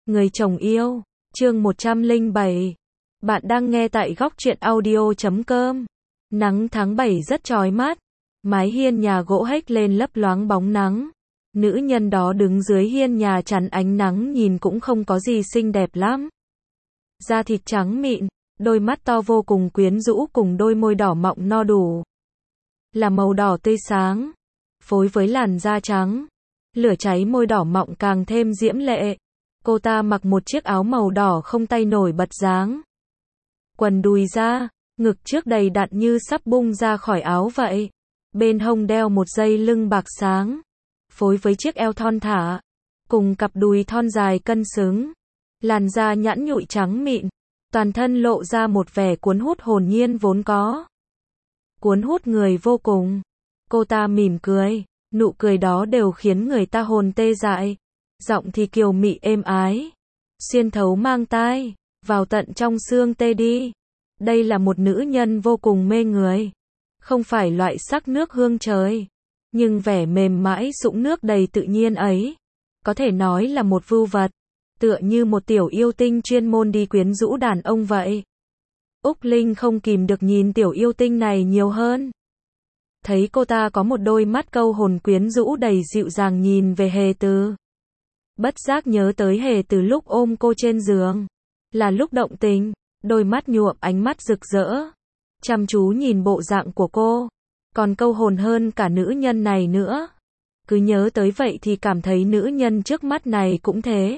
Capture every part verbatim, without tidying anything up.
Người chồng yêu, chương một trăm lẻ bảy. Bạn đang nghe tại góc truyện audio chấm com. Nắng tháng bảy rất chói mắt, mái hiên nhà gỗ hếch lên lấp loáng bóng nắng. Nữ nhân đó đứng dưới hiên nhà chắn ánh nắng nhìn cũng không có gì xinh đẹp lắm. Da thịt trắng mịn, đôi mắt to vô cùng quyến rũ cùng đôi môi đỏ mọng no đủ. Là màu đỏ tươi sáng, phối với làn da trắng, lửa cháy môi đỏ mọng càng thêm diễm lệ. Cô ta mặc một chiếc áo màu đỏ không tay nổi bật dáng. Quần đùi ra, ngực trước đầy đặn như sắp bung ra khỏi áo vậy. Bên hông đeo một dây lưng bạc sáng, phối với chiếc eo thon thả, cùng cặp đùi thon dài cân xứng. Làn da nhẵn nhụi trắng mịn, toàn thân lộ ra một vẻ cuốn hút hồn nhiên vốn có. Cuốn hút người vô cùng. Cô ta mỉm cười, nụ cười đó đều khiến người ta hồn tê dại. Giọng thì kiều mị êm ái, xuyên thấu mang tai, vào tận trong xương tê đi. Đây là một nữ nhân vô cùng mê người. Không phải loại sắc nước hương trời, nhưng vẻ mềm mãi sũng nước đầy tự nhiên ấy, có thể nói là một vưu vật, tựa như một tiểu yêu tinh chuyên môn đi quyến rũ đàn ông vậy. Úc Linh không kìm được nhìn tiểu yêu tinh này nhiều hơn. Thấy cô ta có một đôi mắt câu hồn quyến rũ đầy dịu dàng nhìn về Hề Từ. Bất giác nhớ tới Hề Từ lúc ôm cô trên giường. Là lúc động tình, đôi mắt nhuộm ánh mắt rực rỡ. Chăm chú nhìn bộ dạng của cô. Còn câu hồn hơn cả nữ nhân này nữa. Cứ nhớ tới vậy thì cảm thấy nữ nhân trước mắt này cũng thế.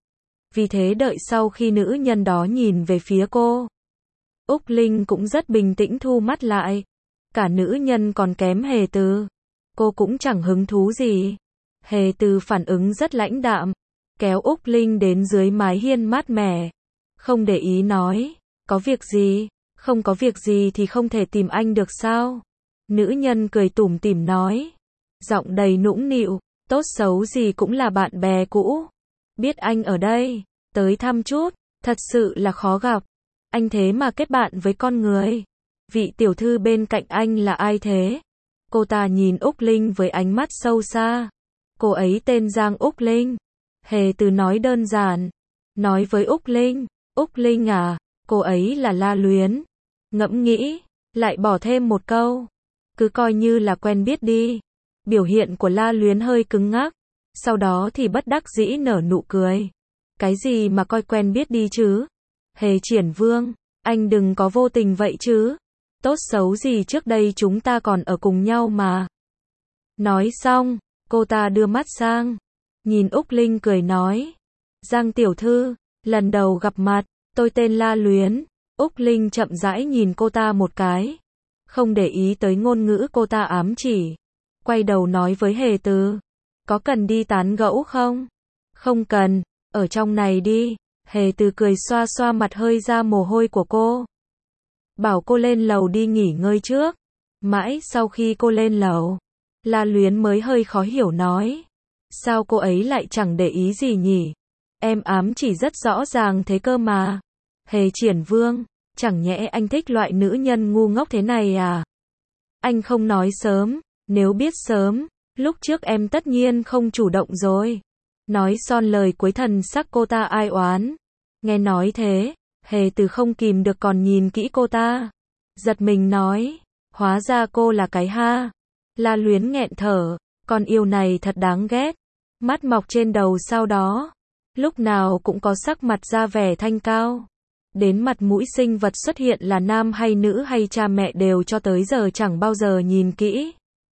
Vì thế đợi sau khi nữ nhân đó nhìn về phía cô, Úc Linh cũng rất bình tĩnh thu mắt lại. Cả nữ nhân còn kém Hề Từ. Cô cũng chẳng hứng thú gì. Hề Từ phản ứng rất lãnh đạm, kéo Úc Linh đến dưới mái hiên mát mẻ. Không để ý nói, có việc gì? Không có việc gì thì không thể tìm anh được sao? Nữ nhân cười tủm tỉm nói, giọng đầy nũng nịu, tốt xấu gì cũng là bạn bè cũ. Biết anh ở đây, tới thăm chút, thật sự là khó gặp. Anh thế mà kết bạn với con người. Vị tiểu thư bên cạnh anh là ai thế? Cô ta nhìn Úc Linh với ánh mắt sâu xa. Cô ấy tên Giang Úc Linh. Hề Từ nói đơn giản. Nói với Úc Linh, Úc Linh à, cô ấy là La Luyến. Ngẫm nghĩ, lại bỏ thêm một câu. Cứ coi như là quen biết đi. Biểu hiện của La Luyến hơi cứng ngắc. Sau đó thì bất đắc dĩ nở nụ cười. Cái gì mà coi quen biết đi chứ? Hề Triển Vương, anh đừng có vô tình vậy chứ. Tốt xấu gì trước đây chúng ta còn ở cùng nhau mà. Nói xong, cô ta đưa mắt sang, nhìn Úc Linh cười nói, Giang tiểu thư, lần đầu gặp mặt, tôi tên La Luyến. Úc Linh chậm rãi nhìn cô ta một cái, không để ý tới ngôn ngữ cô ta ám chỉ, quay đầu nói với Hề Từ, có cần đi tán gẫu không? Không cần, ở trong này đi. Hề Từ cười xoa xoa mặt hơi ra mồ hôi của cô, bảo cô lên lầu đi nghỉ ngơi trước. Mãi sau khi cô lên lầu, La Luyến mới hơi khó hiểu nói, sao cô ấy lại chẳng để ý gì nhỉ? Em ám chỉ rất rõ ràng thế cơ mà. Hề Triển Vương, chẳng nhẽ anh thích loại nữ nhân ngu ngốc thế này à? Anh không nói sớm, nếu biết sớm, lúc trước em tất nhiên không chủ động rồi. Nói son lời cuối thần sắc cô ta ai oán. Nghe nói thế, Hề Từ không kìm được còn nhìn kỹ cô ta. Giật mình nói, hóa ra cô là cái ha. La Luyến nghẹn thở, con yêu này thật đáng ghét. Mắt mọc trên đầu sau đó, lúc nào cũng có sắc mặt ra vẻ thanh cao. Đến mặt mũi sinh vật xuất hiện là nam hay nữ hay cha mẹ đều cho tới giờ chẳng bao giờ nhìn kỹ.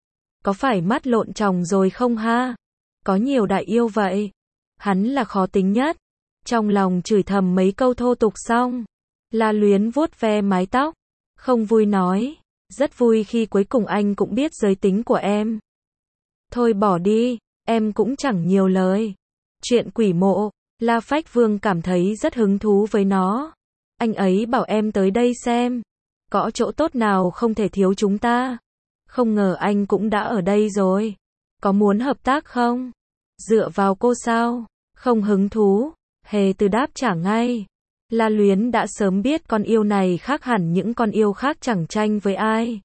Có phải mắt lộn tròng rồi không ha? Có nhiều đại yêu vậy. Hắn là khó tính nhất. Trong lòng chửi thầm mấy câu thô tục xong, La Luyến vuốt ve mái tóc, không vui nói, rất vui khi cuối cùng anh cũng biết giới tính của em. Thôi bỏ đi, em cũng chẳng nhiều lời. Chuyện quỷ mộ, La Phách Vương cảm thấy rất hứng thú với nó. Anh ấy bảo em tới đây xem, có chỗ tốt nào không thể thiếu chúng ta. Không ngờ anh cũng đã ở đây rồi. Có muốn hợp tác không? Dựa vào cô sao? Không hứng thú. Hề Từ đáp trả ngay. La Luyến đã sớm biết con yêu này khác hẳn những con yêu khác chẳng tranh với ai.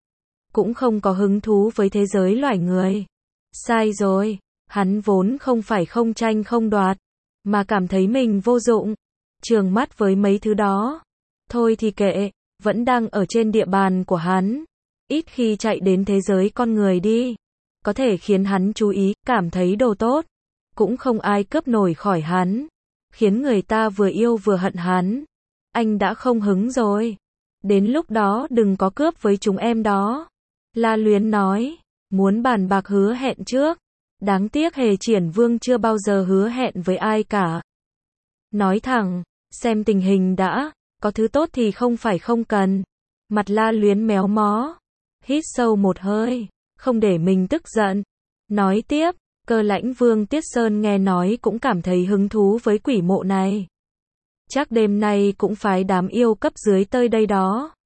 Cũng không có hứng thú với thế giới loài người. Sai rồi, hắn vốn không phải không tranh không đoạt. mà cảm thấy mình vô dụng, trường mắt với mấy thứ đó. Thôi thì kệ, vẫn đang ở trên địa bàn của hắn. Ít khi chạy đến thế giới con người đi. Có thể khiến hắn chú ý, cảm thấy đồ tốt. Cũng không ai cướp nổi khỏi hắn. Khiến người ta vừa yêu vừa hận hắn. Anh đã không hứng rồi. Đến lúc đó đừng có cướp với chúng em đó. La Luyến nói, muốn bàn bạc hứa hẹn trước. Đáng tiếc Hề Triển Vương chưa bao giờ hứa hẹn với ai cả. Nói thẳng, xem tình hình đã, có thứ tốt thì không phải không cần. Mặt La Luyến méo mó, hít sâu một hơi, không để mình tức giận. Nói tiếp, Cơ Lãnh Vương Tiết Sơn nghe nói cũng cảm thấy hứng thú với quỷ mộ này. Chắc đêm nay cũng phái đám yêu cấp dưới tới đây đó.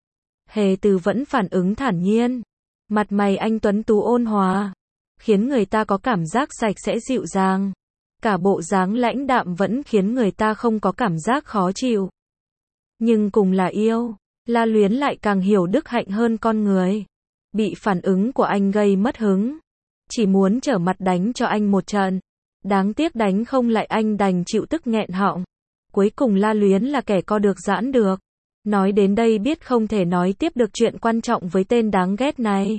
Hề Từ vẫn phản ứng thản nhiên. Mặt mày anh tuấn tú ôn hòa, khiến người ta có cảm giác sạch sẽ dịu dàng. Cả bộ dáng lãnh đạm vẫn khiến người ta không có cảm giác khó chịu. Nhưng cùng là yêu, La Luyến lại càng hiểu đức hạnh hơn con người. Bị phản ứng của anh gây mất hứng. Chỉ muốn trở mặt đánh cho anh một trận. Đáng tiếc đánh không lại anh đành chịu tức nghẹn họng. Cuối cùng La Luyến là kẻ co được giãn được. Nói đến đây biết không thể nói tiếp được chuyện quan trọng với tên đáng ghét này.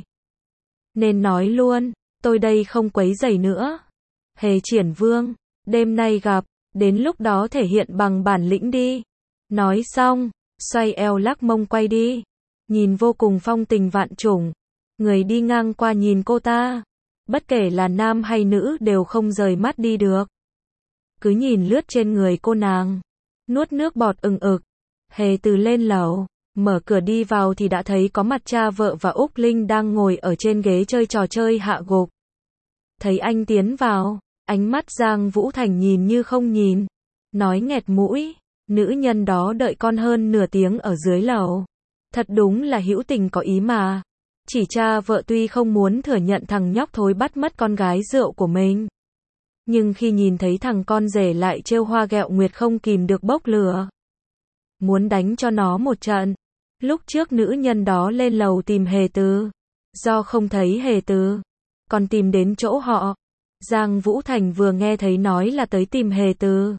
Nên nói luôn, tôi đây không quấy rầy nữa. Hề Triển Vương, đêm nay gặp, đến lúc đó thể hiện bằng bản lĩnh đi. Nói xong, xoay eo lắc mông quay đi. Nhìn vô cùng phong tình vạn trùng. Người đi ngang qua nhìn cô ta. Bất kể là nam hay nữ đều không rời mắt đi được. Cứ nhìn lướt trên người cô nàng. Nuốt nước bọt ừng ực. Hề Từ lên lầu, mở cửa đi vào thì đã thấy có mặt cha vợ và Úc Linh đang ngồi ở trên ghế chơi trò chơi hạ gục. Thấy anh tiến vào, ánh mắt Giang Vũ Thành nhìn như không nhìn. Nói nghẹt mũi, nữ nhân đó đợi con hơn nửa tiếng ở dưới lầu. Thật đúng là hữu tình có ý mà. Chỉ cha vợ tuy không muốn thừa nhận thằng nhóc thối bắt mất con gái rượu của mình. Nhưng khi nhìn thấy thằng con rể lại trêu hoa ghẹo nguyệt không kìm được bốc lửa. Muốn đánh cho nó một trận. Lúc trước nữ nhân đó lên lầu tìm Hề Từ. Do không thấy Hề Từ, còn tìm đến chỗ họ. Giang Vũ Thành vừa nghe thấy nói là tới tìm Hề Từ.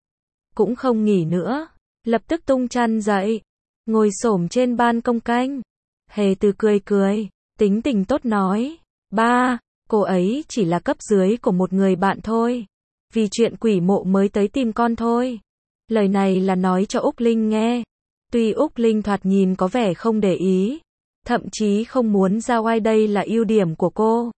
Cũng không nghỉ nữa. Lập tức tung chăn dậy. Ngồi xổm trên ban công canh. Hề Từ cười cười. Tính tình tốt nói. Ba, cô ấy chỉ là cấp dưới của một người bạn thôi. Vì chuyện quỷ mộ mới tới tìm con thôi. Lời này là nói cho Úc Linh nghe. Tuy Úc Linh thoạt nhìn có vẻ không để ý. Thậm chí không muốn ra oai, đây là ưu điểm của cô.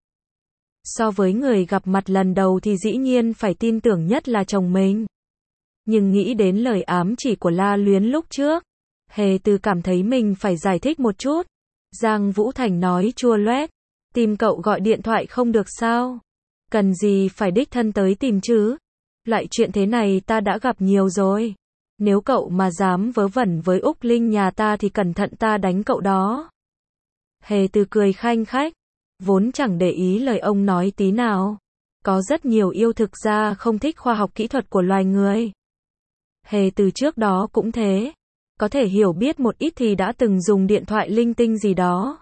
So với người gặp mặt lần đầu thì dĩ nhiên phải tin tưởng nhất là chồng mình. Nhưng nghĩ đến lời ám chỉ của La Luyến lúc trước. Hề Từ cảm thấy mình phải giải thích một chút. Giang Vũ Thành nói chua loét. Tìm cậu gọi điện thoại không được sao? Cần gì phải đích thân tới tìm chứ? Loại chuyện thế này ta đã gặp nhiều rồi. Nếu cậu mà dám vớ vẩn với Úc Linh nhà ta thì cẩn thận ta đánh cậu đó. Hề Từ cười khanh khách. Vốn chẳng để ý lời ông nói tí nào. Có rất nhiều yêu thực ra không thích khoa học kỹ thuật của loài người. Hề Từ trước đó cũng thế. Có thể hiểu biết một ít thì đã từng dùng điện thoại linh tinh gì đó.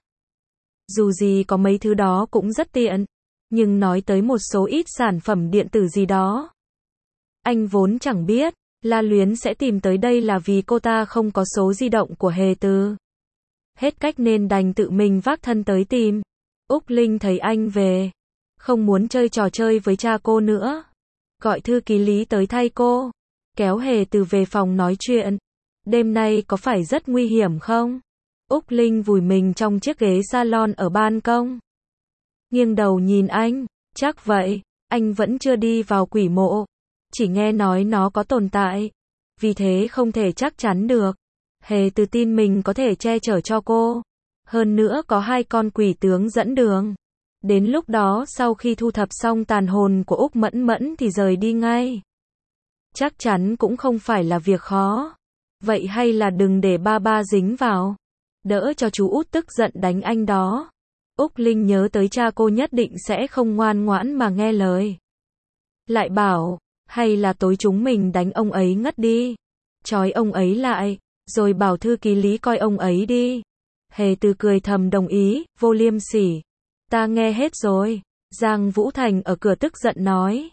Dù gì có mấy thứ đó cũng rất tiện. Nhưng nói tới một số ít sản phẩm điện tử gì đó. Anh vốn chẳng biết. La Luyến sẽ tìm tới đây là vì cô ta không có số di động của Hề Từ. Hết cách nên đành tự mình vác thân tới tìm. Úc Linh thấy anh về. Không muốn chơi trò chơi với cha cô nữa. Gọi thư ký Lý tới thay cô. Kéo Hề Từ về phòng nói chuyện. Đêm nay có phải rất nguy hiểm không? Úc Linh vùi mình trong chiếc ghế salon ở ban công. Nghiêng đầu nhìn anh. Chắc vậy. Anh vẫn chưa đi vào quỷ mộ. Chỉ nghe nói nó có tồn tại. Vì thế không thể chắc chắn được. Hề Từ tin mình có thể che chở cho cô. Hơn nữa có hai con quỷ tướng dẫn đường. Đến lúc đó sau khi thu thập xong tàn hồn của Úc Mẫn Mẫn thì rời đi ngay. Chắc chắn cũng không phải là việc khó. Vậy hay là đừng để ba ba dính vào. Đỡ cho chú út tức giận đánh anh đó. Úc Linh nhớ tới cha cô nhất định sẽ không ngoan ngoãn mà nghe lời. Lại bảo, hay là tối chúng mình đánh ông ấy ngất đi. Trói ông ấy lại, rồi bảo thư ký Lý coi ông ấy đi. Hề Từ cười thầm đồng ý, vô liêm sỉ. Ta nghe hết rồi. Giang Vũ Thành ở cửa tức giận nói.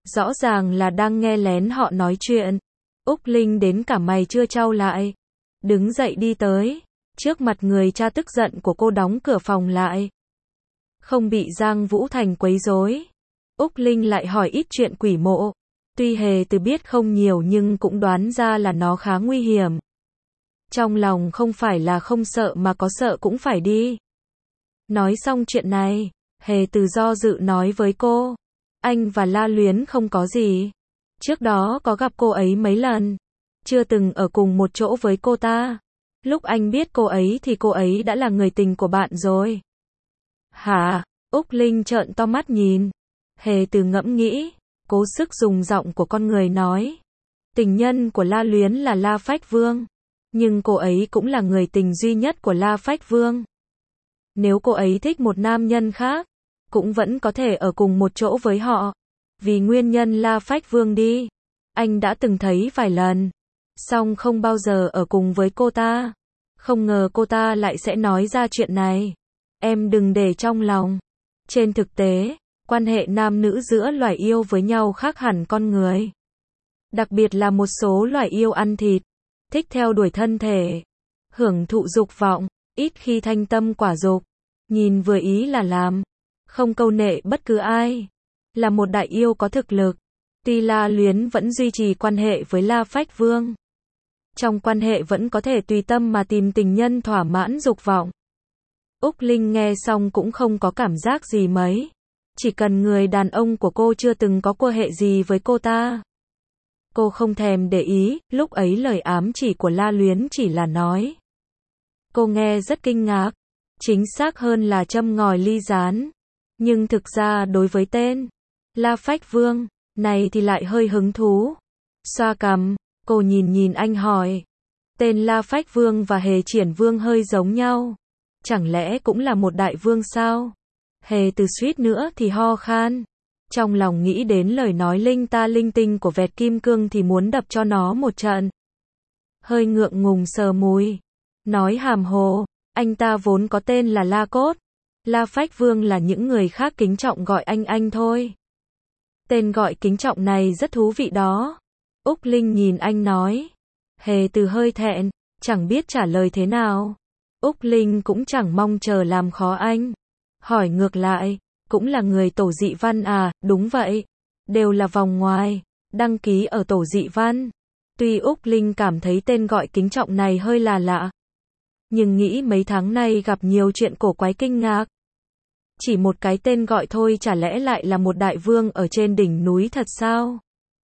rõ ràng là đang nghe lén họ nói chuyện. Úc Linh đến cả mày chưa trao lại. Đứng dậy đi tới. Trước mặt người cha tức giận của cô đóng cửa phòng lại. Không bị Giang Vũ Thành quấy rối. Úc Linh lại hỏi ít chuyện quỷ mộ. Tuy Hề Từ biết không nhiều nhưng cũng đoán ra là nó khá nguy hiểm. Trong lòng không phải là không sợ mà có sợ cũng phải đi. Nói xong chuyện này, Hề Từ do dự nói với cô. Anh và La Luyến không có gì. Trước đó có gặp cô ấy mấy lần. Chưa từng ở cùng một chỗ với cô ta. Lúc anh biết cô ấy thì cô ấy đã là người tình của bạn rồi. Hả? Úc Linh trợn to mắt nhìn. Hề Từ ngẫm nghĩ. Cố sức dùng giọng của con người nói. Tình nhân của La Luyến là La Phách Vương. Nhưng cô ấy cũng là người tình duy nhất của La Phách Vương. Nếu cô ấy thích một nam nhân khác, cũng vẫn có thể ở cùng một chỗ với họ. Vì nguyên nhân La Phách Vương đi. Anh đã từng thấy vài lần. Song không bao giờ ở cùng với cô ta. Không ngờ cô ta lại sẽ nói ra chuyện này. Em đừng để trong lòng. Trên thực tế, quan hệ nam nữ giữa loài yêu với nhau khác hẳn con người. Đặc biệt là một số loài yêu ăn thịt, thích theo đuổi thân thể, hưởng thụ dục vọng, ít khi thanh tâm quả dục, nhìn vừa ý là làm, không câu nệ bất cứ ai. Là một đại yêu có thực lực, tuy La Luyến vẫn duy trì quan hệ với La Phách Vương. Trong quan hệ vẫn có thể tùy tâm mà tìm tình nhân thỏa mãn dục vọng. Úc Linh nghe xong cũng không có cảm giác gì mấy. Chỉ cần người đàn ông của cô chưa từng có quan hệ gì với cô ta. Cô không thèm để ý, lúc ấy lời ám chỉ của La Luyến chỉ là nói. Cô nghe rất kinh ngạc, chính xác hơn là châm ngòi ly rán. Nhưng thực ra đối với tên La Phách Vương này thì lại hơi hứng thú. Xoa cằm, cô nhìn nhìn anh hỏi. Tên La Phách Vương và Hề Triển Vương hơi giống nhau. Chẳng lẽ cũng là một đại vương sao? Hề Từ suýt nữa thì ho khan. Trong lòng nghĩ đến lời nói linh ta linh tinh của vẹt kim cương thì muốn đập cho nó một trận. Hơi ngượng ngùng sờ mũi. Nói hàm hồ, anh ta vốn có tên là La Cốt. La Phách Vương là những người khác kính trọng gọi anh anh thôi. Tên gọi kính trọng này rất thú vị đó. Úc Linh nhìn anh nói. Hề Từ hơi thẹn, chẳng biết trả lời thế nào. Úc Linh cũng chẳng mong chờ làm khó anh. Hỏi ngược lại, cũng là người tổ dị văn à? Đúng vậy. Đều là vòng ngoài, đăng ký ở tổ dị văn. Tuy Úc Linh cảm thấy tên gọi kính trọng này hơi là lạ. Nhưng nghĩ mấy tháng nay gặp nhiều chuyện cổ quái kinh ngạc. Chỉ một cái tên gọi thôi chả lẽ lại là một đại vương ở trên đỉnh núi thật sao?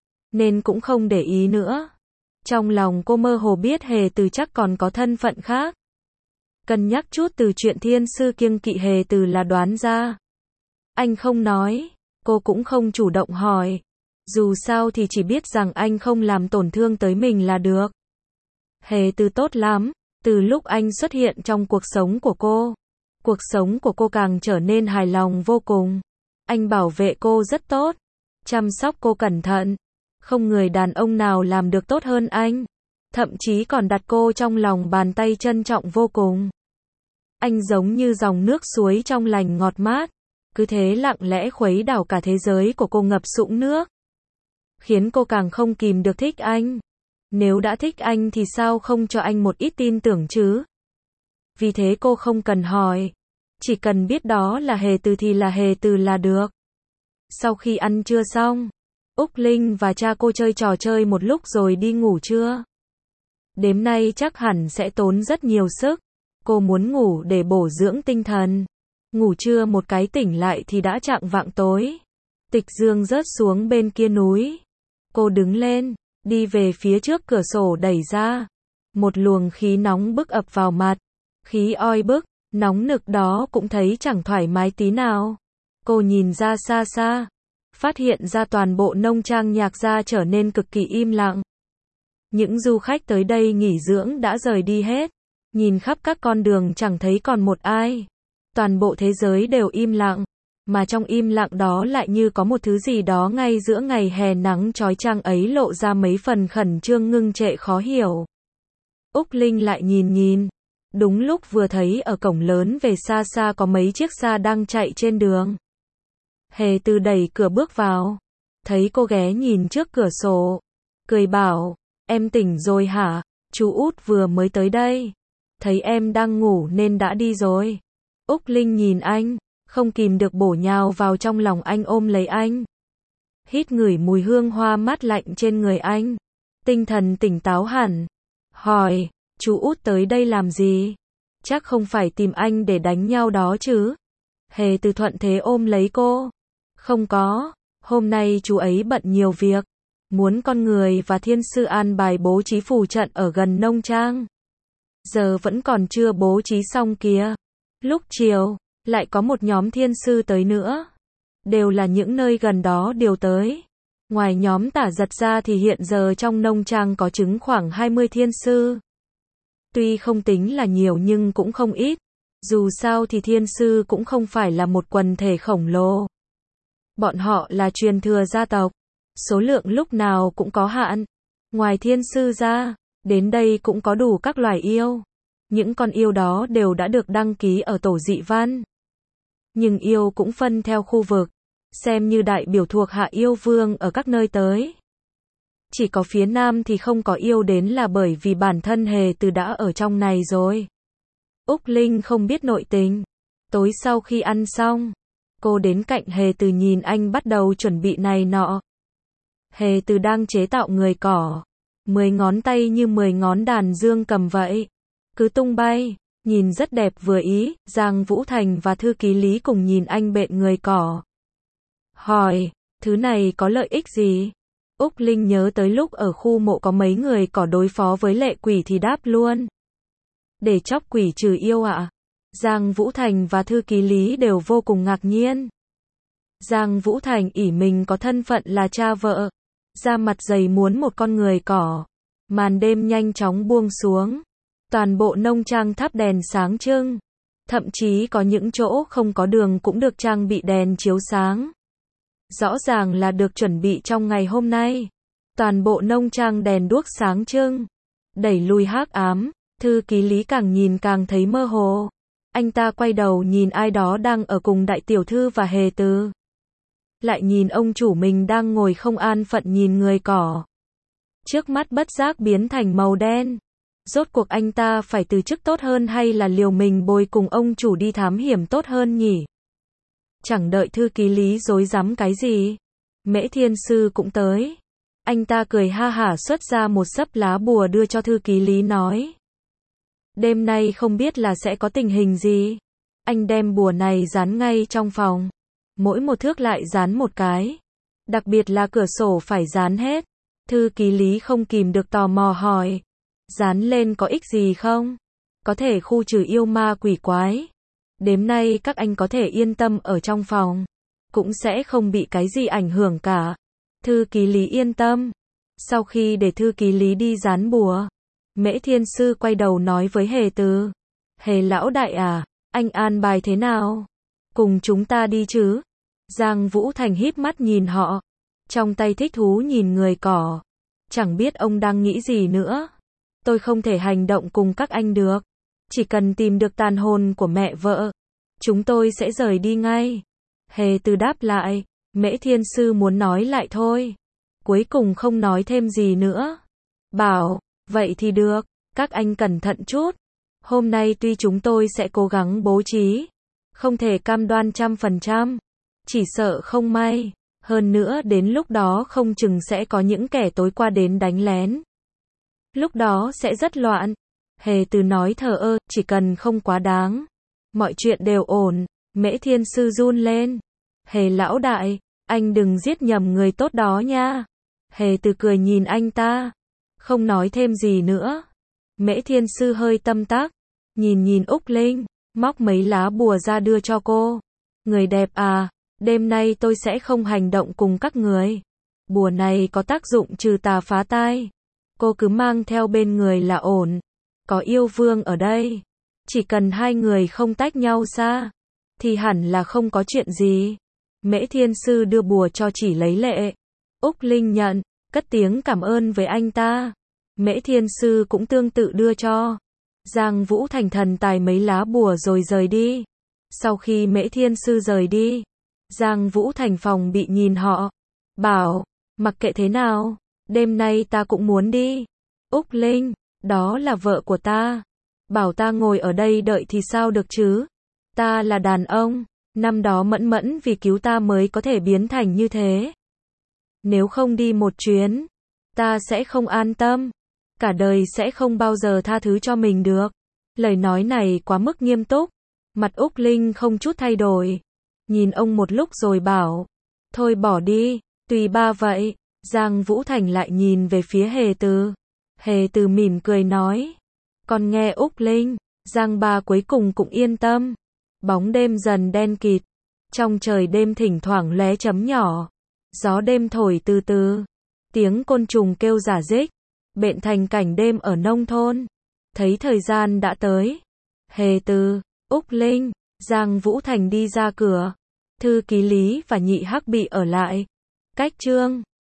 Nên cũng không để ý nữa. Trong lòng cô mơ hồ biết Hề Từ chắc còn có thân phận khác. Cân nhắc chút từ chuyện thiên sư kiêng kỵ Hề Từ là đoán ra. Anh không nói, cô cũng không chủ động hỏi. Dù sao thì chỉ biết rằng anh không làm tổn thương tới mình là được. Hề Từ tốt lắm, từ lúc anh xuất hiện trong cuộc sống của cô, cuộc sống của cô càng trở nên hài lòng vô cùng. Anh bảo vệ cô rất tốt, chăm sóc cô cẩn thận. Không người đàn ông nào làm được tốt hơn anh. Thậm chí còn đặt cô trong lòng bàn tay trân trọng vô cùng. Anh giống như dòng nước suối trong lành ngọt mát. Cứ thế lặng lẽ khuấy đảo cả thế giới của cô ngập sũng nước. Khiến cô càng không kìm được thích anh. Nếu đã thích anh thì sao không cho anh một ít tin tưởng chứ? Vì thế cô không cần hỏi. Chỉ cần biết đó là Hề Từ thì là Hề Từ là được. Sau khi ăn trưa xong, Úc Linh và cha cô chơi trò chơi một lúc rồi đi ngủ trưa. Đêm nay chắc hẳn sẽ tốn rất nhiều sức. Cô muốn ngủ để bổ dưỡng tinh thần. Ngủ trưa một cái tỉnh lại thì đã chạng vạng tối. Tịch dương rớt xuống bên kia núi. Cô đứng lên, đi về phía trước cửa sổ đẩy ra. Một luồng khí nóng bức ập vào mặt. Khí oi bức, nóng nực đó cũng thấy chẳng thoải mái tí nào. Cô nhìn ra xa xa, phát hiện ra toàn bộ nông trang Nhạc Gia trở nên cực kỳ im lặng. Những du khách tới đây nghỉ dưỡng đã rời đi hết. Nhìn khắp các con đường chẳng thấy còn một ai. Toàn bộ thế giới đều im lặng. Mà trong im lặng đó lại như có một thứ gì đó ngay giữa ngày hè nắng chói chang ấy lộ ra mấy phần khẩn trương ngưng trệ khó hiểu. Úc Linh lại nhìn nhìn. Đúng lúc vừa thấy ở cổng lớn về xa xa có mấy chiếc xa đang chạy trên đường. Hề Từ đẩy cửa bước vào. thấy cô ghé nhìn trước cửa sổ, cười bảo, em tỉnh rồi hả? Chú Út vừa mới tới đây, thấy em đang ngủ nên đã đi rồi. Úc Linh nhìn anh, không kìm được bổ nhào vào trong lòng anh ôm lấy anh. Hít ngửi mùi hương hoa mát lạnh trên người anh, tinh thần tỉnh táo hẳn. Hỏi, chú Út tới đây làm gì? Chắc không phải tìm anh để đánh nhau đó chứ? Hề Từ thuận thế ôm lấy cô. Không có, hôm nay chú ấy bận nhiều việc, muốn con người và thiên sư an bài bố trí phù trận ở gần nông trang. Giờ vẫn còn chưa bố trí xong kìa. Lúc chiều, lại có một nhóm thiên sư tới nữa. Đều là những nơi gần đó điều tới. Ngoài nhóm Tả Giật ra thì hiện giờ trong nông trang có chứng khoảng hai mươi thiên sư. Tuy không tính là nhiều nhưng cũng không ít. Dù sao thì thiên sư cũng không phải là một quần thể khổng lồ. Bọn họ là truyền thừa gia tộc. Số lượng lúc nào cũng có hạn. Ngoài thiên sư ra, đến đây cũng có đủ các loài yêu. Những con yêu đó đều đã được đăng ký ở tổ dị văn. Nhưng yêu cũng phân theo khu vực, xem như đại biểu thuộc hạ yêu vương ở các nơi tới. Chỉ có phía Nam thì không có yêu đến là bởi vì bản thân Hề Từ đã ở trong này rồi. Úc Linh không biết nội tình. Tối sau khi ăn xong, cô đến cạnh Hề Từ nhìn anh bắt đầu chuẩn bị này nọ. Hề Từ đang chế tạo người cỏ. Mười ngón tay như mười ngón đàn dương cầm vậy. Cứ tung bay, nhìn rất đẹp vừa ý. Giang Vũ Thành và thư ký Lý cùng nhìn anh bện người cỏ. Hỏi, thứ này có lợi ích gì? Úc Linh nhớ tới lúc ở khu mộ có mấy người cỏ đối phó với lệ quỷ thì đáp luôn. Để chóc quỷ trừ yêu ạ. À? Giang Vũ Thành và thư ký Lý đều vô cùng ngạc nhiên. Giang Vũ Thành ỷ mình có thân phận là cha vợ, ra mặt dày muốn một con người cỏ. Màn đêm nhanh chóng buông xuống. Toàn bộ nông trang thắp đèn sáng trưng. Thậm chí có những chỗ không có đường cũng được trang bị đèn chiếu sáng. Rõ ràng là được chuẩn bị trong ngày hôm nay. Toàn bộ nông trang đèn đuốc sáng trưng. Đẩy lùi hắc ám. Thư ký Lý càng nhìn càng thấy mơ hồ. Anh ta quay đầu nhìn ai đó đang ở cùng đại tiểu thư và Hề Từ. Lại nhìn ông chủ mình đang ngồi không an phận nhìn người cỏ. Trước mắt bất giác biến thành màu đen. Rốt cuộc anh ta phải từ chức tốt hơn hay là liều mình bồi cùng ông chủ đi thám hiểm tốt hơn nhỉ? Chẳng đợi thư ký Lý rối rắm cái gì. Mễ Thiên Sư cũng tới. Anh ta cười ha hả xuất ra một xấp lá bùa đưa cho thư ký Lý nói. Đêm nay không biết là sẽ có tình hình gì. Anh đem bùa này dán ngay trong phòng. Mỗi một thước lại dán một cái. Đặc biệt là cửa sổ phải dán hết. Thư ký Lý không kìm được tò mò hỏi. Dán lên có ích gì không? Có thể khu trừ yêu ma quỷ quái. Đêm nay các anh có thể yên tâm ở trong phòng. Cũng sẽ không bị cái gì ảnh hưởng cả. Thư ký Lý yên tâm. Sau khi để thư ký Lý đi dán bùa, Mễ Thiên Sư quay đầu nói với Hề Từ. Hề lão đại à, anh an bài thế nào? Cùng chúng ta đi chứ? Giang Vũ Thành híp mắt nhìn họ. Trong tay thích thú nhìn người cỏ. Chẳng biết ông đang nghĩ gì nữa. Tôi không thể hành động cùng các anh được. Chỉ cần tìm được tàn hồn của mẹ vợ, chúng tôi sẽ rời đi ngay. Hề Từ đáp lại. Mễ Thiên Sư muốn nói lại thôi. Cuối cùng không nói thêm gì nữa. Bảo, vậy thì được, các anh cẩn thận chút. Hôm nay tuy chúng tôi sẽ cố gắng bố trí, không thể cam đoan trăm phần trăm. Chỉ sợ không may. Hơn nữa đến lúc đó không chừng sẽ có những kẻ tối qua đến đánh lén. Lúc đó sẽ rất loạn. Hề Từ nói thờ ơ, chỉ cần không quá đáng. Mọi chuyện đều ổn. Mễ Thiên Sư run lên. Hề lão đại, anh đừng giết nhầm người tốt đó nha. Hề Từ cười nhìn anh ta. Không nói thêm gì nữa. Mễ Thiên Sư hơi tâm tác. Nhìn nhìn Úc Linh. Móc mấy lá bùa ra đưa cho cô. Người đẹp à, đêm nay tôi sẽ không hành động cùng các người. Bùa này có tác dụng trừ tà phá tai. Cô cứ mang theo bên người là ổn. Có yêu vương ở đây. Chỉ cần hai người không tách nhau xa, thì hẳn là không có chuyện gì. Mễ Thiên Sư đưa bùa cho Chỉ lấy lệ. Úc Linh nhận, cất tiếng cảm ơn với anh ta. Mễ Thiên Sư cũng tương tự đưa cho. Giang Vũ Thành thần tài mấy lá bùa rồi rời đi. Sau khi Mễ Thiên Sư rời đi, Giang Vũ Thành phòng bị nhìn họ. bảo, mặc kệ thế nào, đêm nay ta cũng muốn đi. Úc Linh, đó là vợ của ta. Bảo ta ngồi ở đây đợi thì sao được chứ? Ta là đàn ông, năm đó Mẫn Mẫn vì cứu ta mới có thể biến thành như thế. Nếu không đi một chuyến, ta sẽ không an tâm, cả đời sẽ không bao giờ tha thứ cho mình được. Lời nói này quá mức nghiêm túc, mặt Úc Linh không chút thay đổi, nhìn ông một lúc rồi bảo, thôi bỏ đi, tùy ba vậy. Giang Vũ Thành lại nhìn về phía Hề Từ. Hề Từ mỉm cười nói, còn nghe Úc Linh, Giang ba cuối cùng cũng yên tâm. Bóng đêm dần đen kịt, trong trời đêm thỉnh thoảng lóe chấm nhỏ, gió đêm thổi từ từ, tiếng côn trùng kêu rả rích, bện thành cảnh đêm ở nông thôn. Thấy thời gian đã tới, Hề Từ, Úc Linh, Giang Vũ Thành đi ra cửa, thư ký Lý và Nhị Hắc bị ở lại. Cách chương